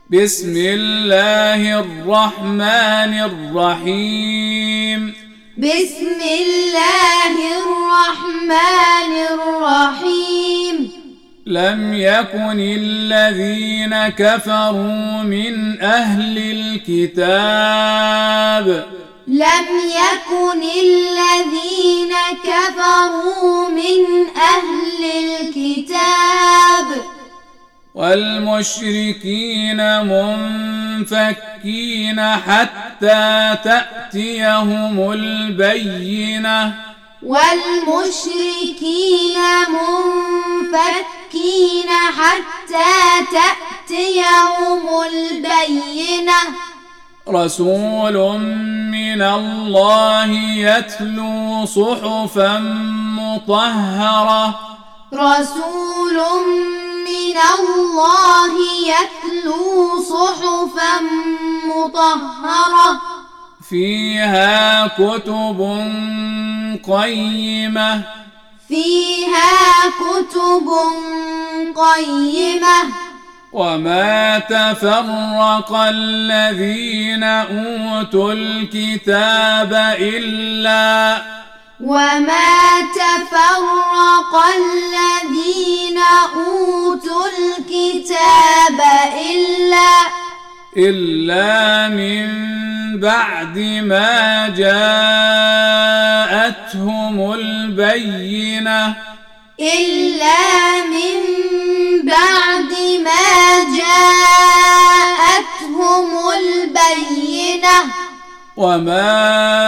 بسم الله الرحمن الرحيم. بسم الله الرحمن الرحيم. لم يكن الذين كفروا من أهل الكتاب والمشركين منفكين حتى تأتيهم البينة رسول من الله يتلو صحفا مطهرة فيها كتب قيمة وما تفرق الذين أوتوا الكتاب إلا من بعد ما جاءتهم البينة وما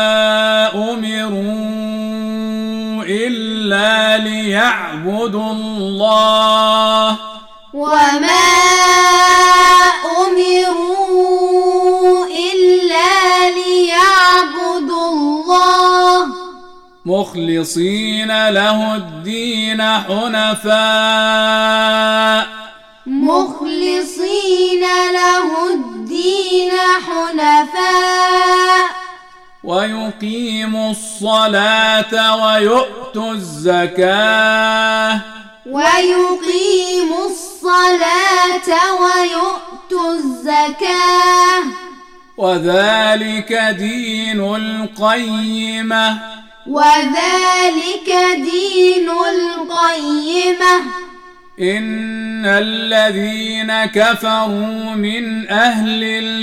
أمروا إلا ليعبدوا الله مخلصين له الدين حنفاء ويقيموا الصلاة ويؤتوا الزكاة وذلك دين القيمة إن الذين كفروا من أهل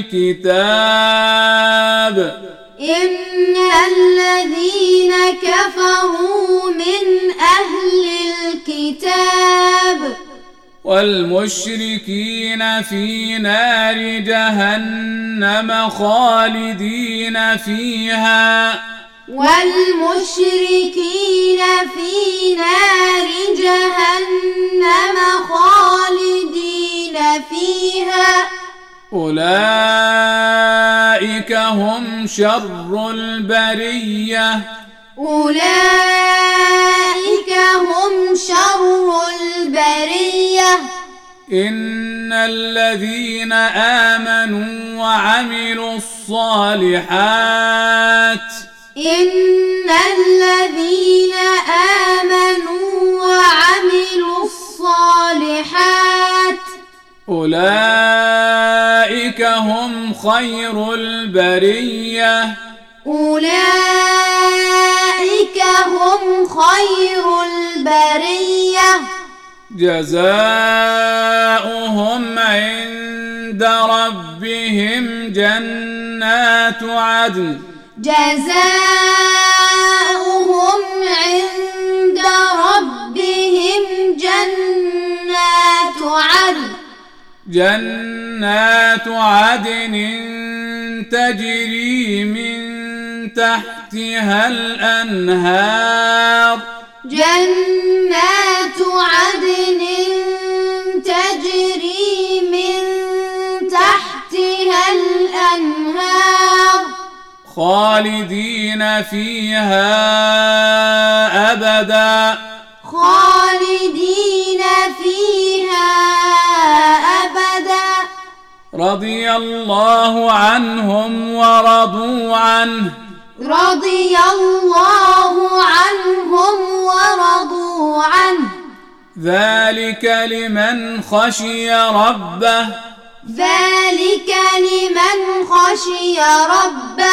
الكتاب والمشركين في نار جهنم خالدين فيها أولئك هم شر البرية إن الذين آمنوا وعملوا الصالحات أولئك هم خير البرية جزاؤهم عند ربهم جنات عدن تجري من تحتها الأنهار خالدين فيها أبدا رضي الله عنهم ورضوا عنه ذلك لمن خشي ربه خشي ربه